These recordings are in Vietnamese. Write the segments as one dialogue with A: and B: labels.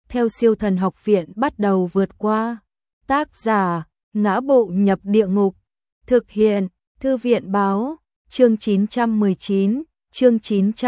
A: theo Siêu Thần Học Viện bắt đầu vượt qua. Tác giả: Ngã Bộ Nhập Địa Ngục. Thực hiện: Thư viện báo. Chương 919, chương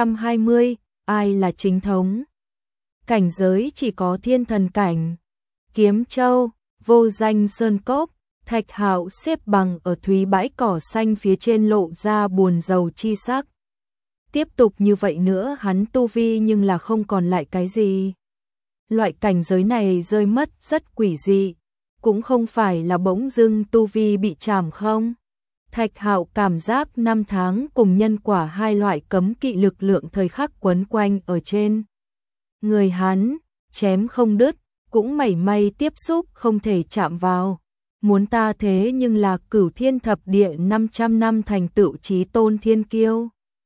A: 920, ai là chính thống? Cảnh giới chỉ có thiên thần cảnh. Kiếm Châu, vô danh sơn cốc, Thạch Hạo xếp bằng ở thúy bãi cỏ xanh phía trên lộ ra buồn rầu chi sắc. Tiếp tục như vậy nữa hắn tu vi nhưng là không còn lại cái gì. Loại cảnh giới này rơi mất rất quỷ dị, cũng không phải là bỗng dưng tu vi bị chàm không. Thạch Hạo cảm giác năm tháng cùng nhân quả hai loại cấm kỵ lực lượng thời khắc quấn quanh ở trên người hắn, chém không đứt, cũng mảy may tiếp xúc không thể chạm vào. Muốn ta thế nhưng là Cửu Thiên Thập Địa 500 năm thành tựu chí tôn thiên kiêu.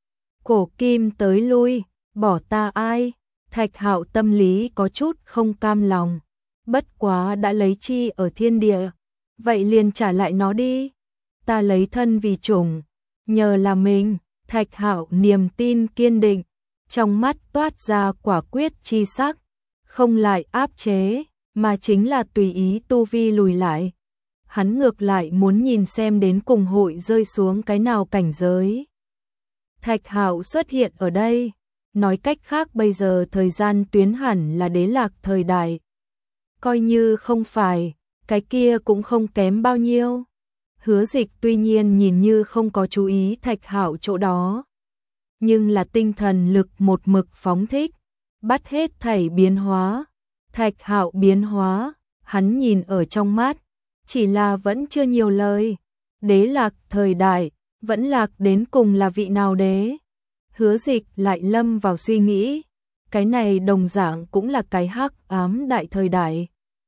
A: Cổ kim tới lui, bỏ ta ai? Thạch Hạo tâm lý có chút không cam lòng. Bất quá đã lấy chi ở thiên địa, vậy liền trả lại nó đi. Ta lấy thân vì chủng, nhờ là mình. Thạch Hạo niềm tin kiên định, trong mắt toát ra quả quyết chi sắc, không lại áp chế, mà chính là tùy ý tu vi lùi lại. Hắn ngược lại muốn nhìn xem đến cùng hội rơi xuống cái nào cảnh giới. Thạch Hạo xuất hiện ở đây, nói cách khác bây giờ thời gian tuyến hẳn là Đế Lạc thời đại. Coi như không phải, cái kia cũng không kém bao nhiêu. Hứa Dịch tuy nhiên nhìn như không có chú ý Thạch Hạo chỗ đó, nhưng là tinh thần lực một mực phóng thích, bắt hết thảy biến hóa. Thạch Hạo biến hóa, hắn nhìn ở trong mắt, chỉ là vẫn chưa nhiều lời. Đế Lạc thời đại, vẫn lạc đến cùng là vị nào đế? Hứa Dịch lại lâm vào suy nghĩ, cái này đồng dạng cũng là cái hắc ám đại thời đại.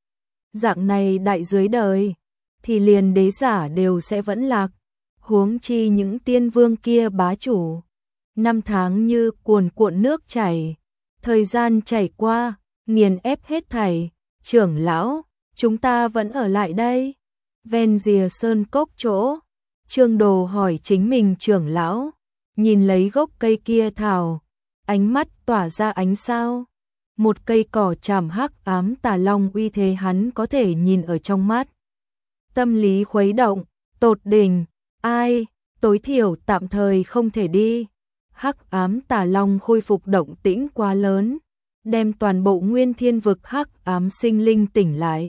A: Dạng này đại dưới đời, thì liền đế giả đều sẽ vẫn lạc, huống chi những tiên vương kia bá chủ. Năm tháng như cuồn cuộn nước chảy, thời gian chảy qua, nghiền ép hết thảy. Trưởng lão, chúng ta vẫn ở lại đây. Ven rìa sơn cốc chỗ, Trương Đồ hỏi chính mình trưởng lão, nhìn lấy gốc cây kia thảo, ánh mắt tỏa ra ánh sao. Một cây cỏ chàm hắc ám tà long uy thế hắn có thể nhìn ở trong mắt. Tâm lý khuấy động, tột đỉnh, ai, tối thiểu tạm thời không thể đi. Hắc ám tà long khôi phục động tĩnh quá lớn, đem toàn bộ nguyên thiên vực hắc ám sinh linh tỉnh lại.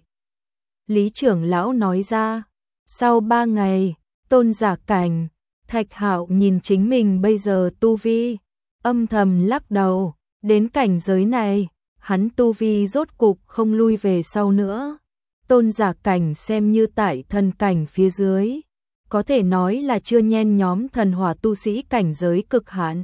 A: Lý trưởng lão nói ra, sau 3 ngày, tôn giả cảnh. Thạch Hạo nhìn chính mình bây giờ tu vi, âm thầm lắc đầu, đến cảnh giới này, hắn tu vi rốt cục không lui về sau nữa. Tôn giả cảnh xem như tại thần cảnh phía dưới, có thể nói là chưa nhen nhóm thần hỏa tu sĩ cảnh giới cực hạn.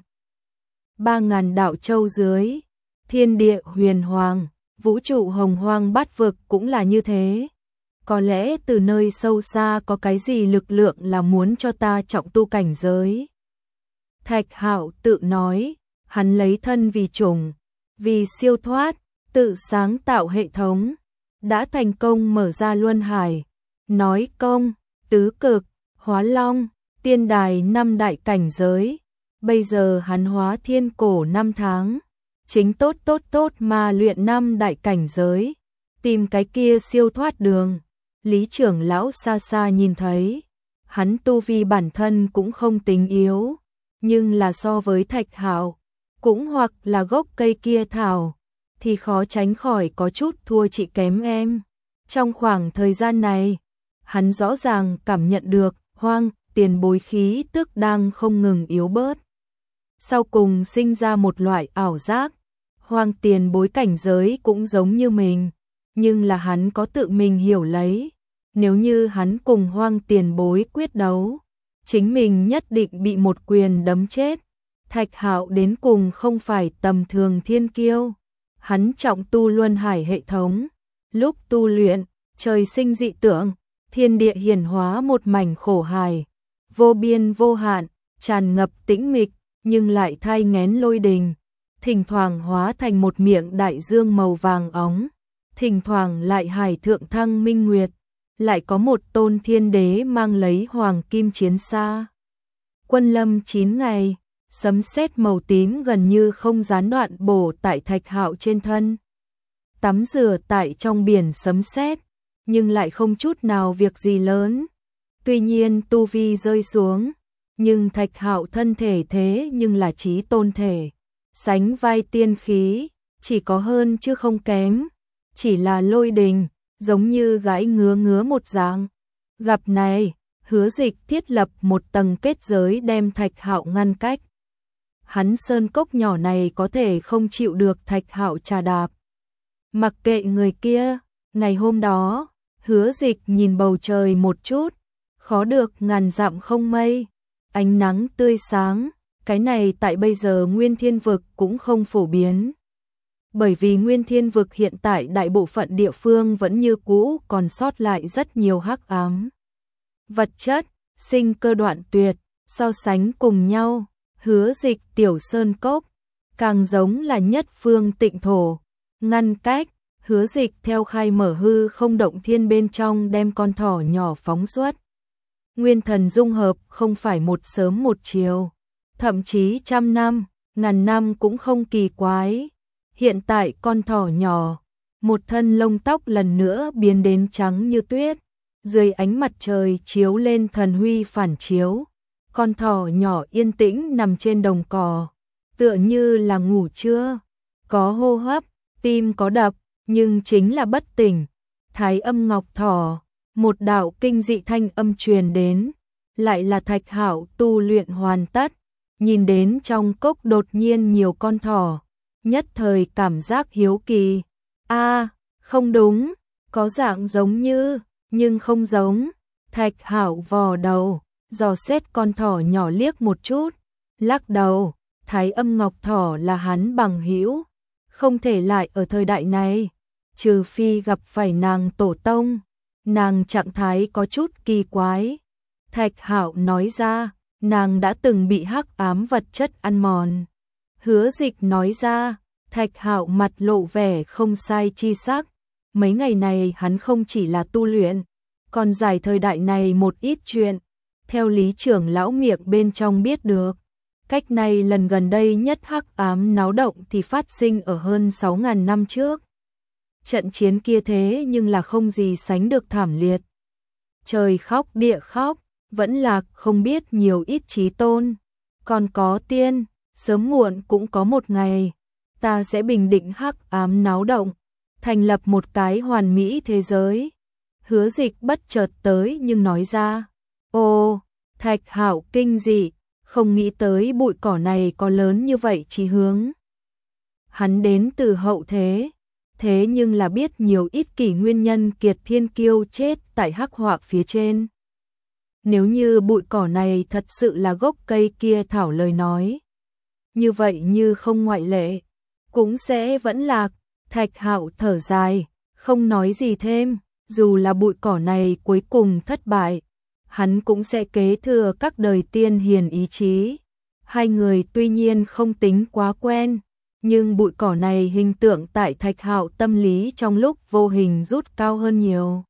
A: 3000 đạo châu dưới, thiên địa huyền hoàng, vũ trụ hồng hoang bát vực cũng là như thế. Có lẽ từ nơi sâu xa có cái gì lực lượng là muốn cho ta trọng tu cảnh giới. Thạch Hạo tự nói, hắn lấy thân vì chủng, vì siêu thoát, tự sáng tạo hệ thống, đã thành công mở ra luân hải, nói công, tứ cực, hóa long, tiên đài 5 đại cảnh giới. Bây giờ hắn hóa thiên cổ 5 tháng, chính tốt mà luyện 5 đại cảnh giới, tìm cái kia siêu thoát đường. Lý trưởng lão xa xa nhìn thấy, hắn tu vi bản thân cũng không tính yếu, nhưng là so với Thạch Hạo, cũng hoặc là gốc cây kia thảo, thì khó tránh khỏi có chút thua chị kém em. Trong khoảng thời gian này, hắn rõ ràng cảm nhận được Hoang tiền bối khí tức đang không ngừng yếu bớt. Sau cùng sinh ra một loại ảo giác, Hoang tiền bối cảnh giới cũng giống như mình, nhưng là hắn có tự mình hiểu lấy. Nếu như hắn cùng Hoang tiền bối quyết đấu, chính mình nhất định bị một quyền đấm chết. Thạch Hạo đến cùng không phải tầm thường thiên kiêu, hắn trọng tu luân hải hệ thống, lúc tu luyện, trời sinh dị tượng, thiên địa hiển hóa một mảnh khổ hài, vô biên vô hạn, tràn ngập tĩnh mịch, nhưng lại thai nghén lôi đình, thỉnh thoảng hóa thành một miệng đại dương màu vàng óng, thỉnh thoảng lại hải thượng thăng minh nguyệt, lại có một tôn thiên đế mang lấy hoàng kim chiến xa. Quân lâm 9 ngày, sấm sét màu tím gần như không gián đoạn bổ tại Thạch Hạo trên thân. tắm rửa tại trong biển sấm sét, nhưng lại không chút nào việc gì lớn. Tuy nhiên tu vi rơi xuống, nhưng Thạch Hạo thân thể thế nhưng là chí tôn thể, sánh vai tiên khí, chỉ có hơn chứ không kém, chỉ là lôi đình, giống như gãi ngứa một dạng. Gặp này, Hứa Dịch thiết lập một tầng kết giới đem Thạch Hạo ngăn cách. Hắn sơn cốc nhỏ này có thể không chịu được Thạch Hạo trà đạp. Mặc kệ người kia, ngày hôm đó, Hứa Dịch nhìn bầu trời một chút, khó được ngàn dặm không mây, ánh nắng tươi sáng, cái này tại bây giờ Nguyên Thiên Vực cũng không phổ biến. Bởi vì Nguyên Thiên Vực hiện tại đại bộ phận địa phương vẫn như cũ còn sót lại rất nhiều hắc ám. Vật chất, sinh cơ đoạn tuyệt, so sánh cùng nhau, Hứa Dịch tiểu sơn cốc, càng giống là nhất phương tịnh thổ, ngăn cách, Hứa Dịch theo khai mở hư không động thiên bên trong đem con thỏ nhỏ phóng xuất. Nguyên thần dung hợp không phải một sớm một chiều, thậm chí trăm năm, ngàn năm cũng không kỳ quái. Hiện tại con thỏ nhỏ, một thân lông tóc lần nữa biến đến trắng như tuyết, dưới ánh mặt trời chiếu lên thần huy phản chiếu. Con thỏ nhỏ yên tĩnh nằm trên đồng cỏ, tựa như là ngủ trưa, có hô hấp, tim có đập, nhưng chính là bất tỉnh. Thái Âm Ngọc Thỏ, một đạo kinh dị thanh âm truyền đến, lại là Thạch Hạo tu luyện hoàn tất, nhìn đến trong cốc đột nhiên nhiều con thỏ, nhất thời cảm giác hiếu kỳ. Không đúng, có dạng giống như, nhưng không giống. Thạch Hạo vò đầu, dò xét con thỏ nhỏ liếc một chút, lắc đầu, Thái Âm Ngọc Thỏ là hắn bằng hữu, không thể lại ở thời đại này, trừ phi gặp phải nàng tổ tông. Nàng trạng thái có chút kỳ quái. Thạch Hạo nói ra, nàng đã từng bị hắc ám vật chất ăn mòn. Hứa Dịch nói ra, Thạch Hạo mặt lộ vẻ không sai chi sắc. Mấy ngày này hắn không chỉ là tu luyện, còn giải thời đại này một ít chuyện. Theo lý trưởng lão miệng bên trong biết được, cách này lần gần đây nhất hắc ám náo động thì phát sinh ở hơn 6.000 năm trước. Trận chiến kia thế nhưng là không gì sánh được thảm liệt. Trời khóc địa khóc, vẫn lạc không biết nhiều ít chí tôn. Còn có tiên, sớm muộn cũng có một ngày, ta sẽ bình định hắc ám náo động, thành lập một cái hoàn mỹ thế giới. Hứa Dịch bất chợt tới nhưng nói ra, Thạch Hạo kinh dị, không nghĩ tới bụi cỏ này có lớn như vậy chí hướng. Hắn đến từ hậu thế. Thế nhưng là biết nhiều ít kỷ nguyên nhân kiệt thiên kiêu chết tại hắc họa phía trên. Nếu như bụi cỏ này thật sự là gốc cây kia thảo lời nói, như vậy như không ngoại lệ, cũng sẽ vẫn lạc. Thạch Hạo thở dài, không nói gì thêm, dù là bụi cỏ này cuối cùng thất bại, hắn cũng sẽ kế thừa các đời tiên hiền ý chí. Hai người tuy nhiên không tính quá quen, nhưng bụi cỏ này hình tượng tại Thạch Hạo tâm lý trong lúc vô hình rút cao hơn nhiều.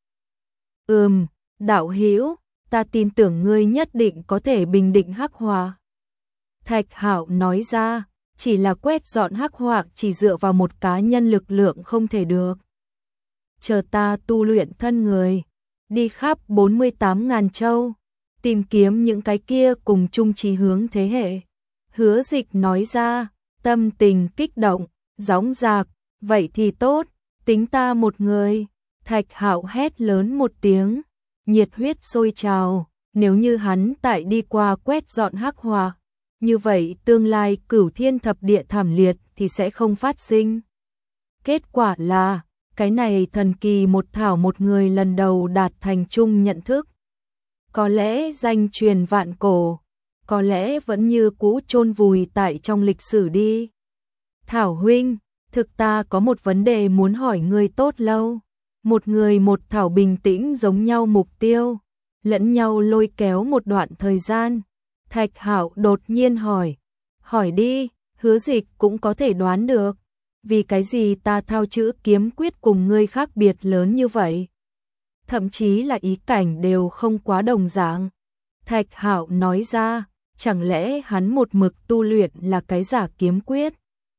A: Đạo hữu, ta tin tưởng ngươi nhất định có thể bình định hắc họa. Thạch Hạo nói ra, chỉ là quét dọn hắc họa chỉ dựa vào một cá nhân lực lượng không thể được. Chờ ta tu luyện thân người, đi khắp 48.000 châu, tìm kiếm những cái kia cùng chung chí hướng thế hệ. Hứa Dịch nói ra, tâm tình kích động, dõng dạc, vậy thì tốt, tính ta một người. Thạch Hạo hét lớn một tiếng, nhiệt huyết sôi trào, nếu như hắn tại đi qua quét dọn hắc họa, như vậy tương lai cửu thiên thập địa thảm liệt thì sẽ không phát sinh. Kết quả là, cái này thần kỳ một thảo một người lần đầu đạt thành chung nhận thức. Có lẽ danh truyền vạn cổ, có lẽ vẫn như cũ chôn vùi tại trong lịch sử đi. Thảo huynh, thực ta có một vấn đề muốn hỏi ngươi tốt lâu. Một người một thảo bình tĩnh giống nhau mục tiêu, lẫn nhau lôi kéo một đoạn thời gian. Thạch Hạo đột nhiên hỏi đi. Hứa Dịch cũng có thể đoán được, vì cái gì ta thao chữ kiếm quyết cùng ngươi khác biệt lớn như vậy. Thậm chí là ý cảnh đều không quá đồng dạng. Thạch Hạo nói ra, chẳng lẽ hắn một mực tu luyện là cái giả kiếm quyết.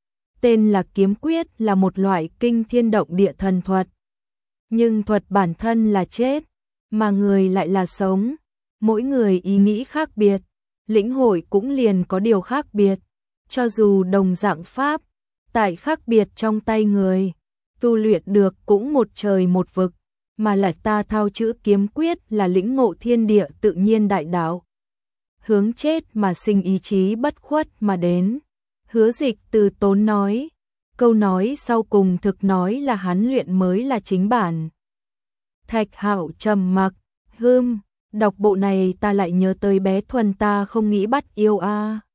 A: tên là kiếm quyết, là một loại kinh thiên động địa thần thuật. Nhưng thuật bản thân là chết, mà người lại là sống. Mỗi người ý nghĩ khác biệt, lĩnh hội cũng liền có điều khác biệt. Cho dù đồng dạng pháp, tại khác biệt trong tay người, tu luyện được cũng một trời một vực, mà là ta thao chữ kiếm quyết là lĩnh ngộ thiên địa tự nhiên đại đạo. Hướng chết mà sinh ý chí bất khuất mà đến. Hứa Dịch từ tốn nói, câu nói sau cùng thực nói là hắn luyện mới là chính bản. Thạch Hạo trầm mặc, đọc bộ này ta lại nhớ tới bé Thuần, ta không nghĩ bắt yêu a.